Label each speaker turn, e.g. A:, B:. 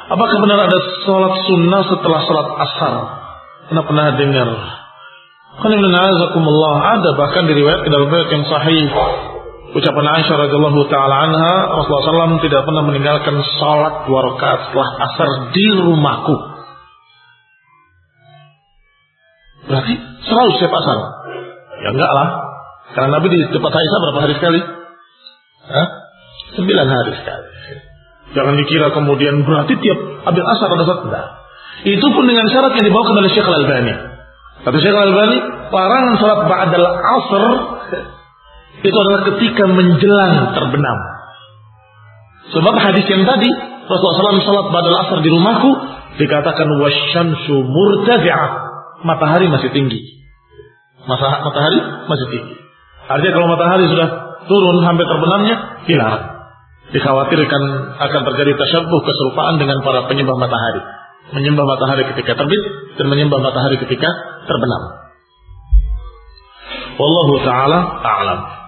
A: Apakah benar ada sholat sunnah setelah sholat asar? Pernah dengar? Ada bahkan diriwayatkan dalam riwayat yang sahih ucapan Aisyah radhiyallahu taala anha, Rasulullah SAW tidak pernah meninggalkan sholat 2 rakaat setelah asar di rumahku. Berarti selalu setiap asar? Ya enggak lah. Karena Nabi di tempat Aisyah berapa hari sekali? 9 hari sekali. Jangan dikira kemudian berarti tiap habis asar ada sholat. Enggak. Itu pun dengan syarat yang dibawakan oleh Syekh Al-Albani. Kata Syekh Al-Albani, larangan sholat ba'dal asr itu adalah ketika menjelang terbenam. Sebab hadis yang tadi Rasulullah SAW sholat ba'dal asr di rumahku dikatakan wasyamsu murtafi'ah, matahari masih tinggi. Matahari masih tinggi. Artinya kalau matahari sudah turun sampai terbenamnya dilarang. Dikhawatirkan akan terjadi tasyabbuh, keserupaan dengan para penyembah matahari. Menyembah matahari ketika terbit dan menyembah matahari ketika terbenam. Wallahu ta'ala a'lam.